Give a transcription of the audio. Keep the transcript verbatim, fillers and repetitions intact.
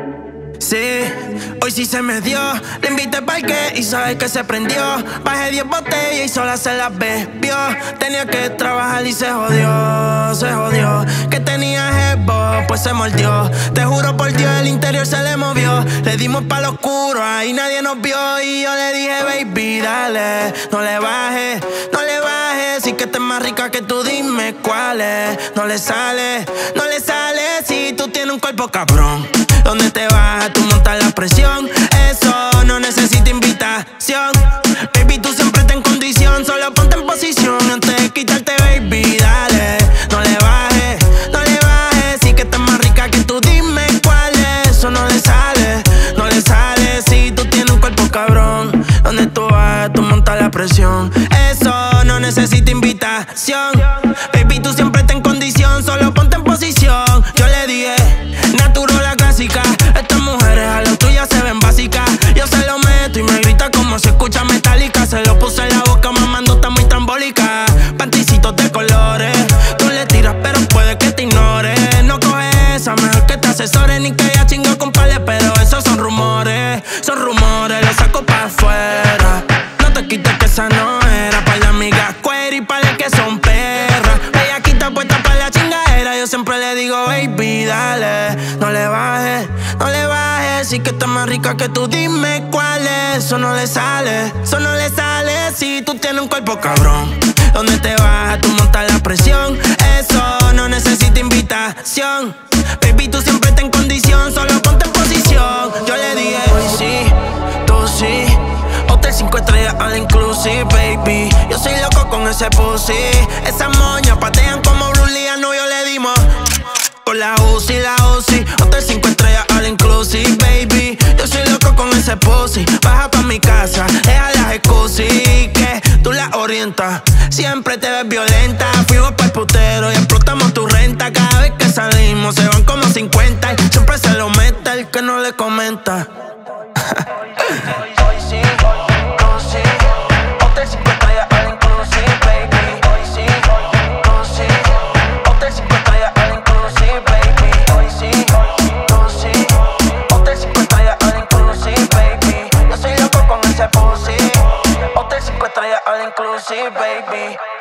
Sí, hoy sí se me dio. Le invité al parque y sabes que se prendió. Bajé diez botellas y sola se las bebió. Tenía que trabajar y se jodió, se jodió. Que tenía jevo, pues se mordió. Te juro por Dios, el interior se le movió. Le dimos pa' lo oscuro, ahí nadie nos vio. Y yo le dije, baby, dale, no le bajes, no le bajes. Si que estás más rica que tú, dime cuál es. No le sale, no le sale. Si tú tienes un cuerpo cabrón, ¿dónde te vas? Tú montas la presión. Eso no necesita invitación. Baby, tú siempre estás en condición. Solo ponte en posición antes de quitarte, baby, dale. No le bajes, no le bajes. Si que estás más rica que tú, dime cuál es. Eso no le sale, no le sale. Si tú tienes un cuerpo cabrón, ¿dónde tú vas? Tú montas la presión. Eso no necesita invitación. Baby, tú siempre estás en condición. Solo ponte en posición. Yo le dije, natural la clásica. Estas mujeres a las tuyas se ven básicas. Yo se lo meto y me grita como se escucha metálica. Se lo puse en la boca, mamando, está muy trambólica. Panticitos de colores, tú le tiras pero puede que te ignore. No coges esa, mejor que te asesore. Ni que ella chingo con pales, pero esos son rumores. Son rumores, lo saco pa' afuera. No te quites que esa no era. Pa' la amiga queer y pa' las que son perras. Ella quita puesta pa' la chingadera. Yo siempre le digo, baby, dale, no le bajes, no le bajes. Si que está más rica que tú, dime cuál es. Eso no le sale, eso no le sale. Si tú tienes un cuerpo cabrón, ¿dónde te vas? Tú montas la presión. Eso no necesita invitación. Baby, tú siempre estás en condición. Solo ponte en posición. Yo le dije, hoy sí, tú sí. Hotel cinco estrellas all inclusive, baby. Yo soy loco con ese pussy. Esas moñas patean como Bruce Lee. Al novio le dimos con la Uzi, la Uzi. Hotel cinco estrellas all inclusive, baby. Yo soy loco con ese pussy. Baja pa' mi casa, deja las excusas que tú la orientas. Siempre te ves violenta. Fuimos pa'l putero y explotamos tu renta. Cada vez que salimos se van como cincuenta. Y siempre se lo mete el que no le comenta. Hoy sí, tú sí. Hotel cinco estrellas all inclusive, baby. Hoy sí, tú sí. Hotel cinco estrellas all inclusive, baby. Hoy sí, tú sí. Hotel cinco estrellas all inclusive, baby. Yo soy loco con ese pussy. Hotel cinco estrellas all inclusive, baby.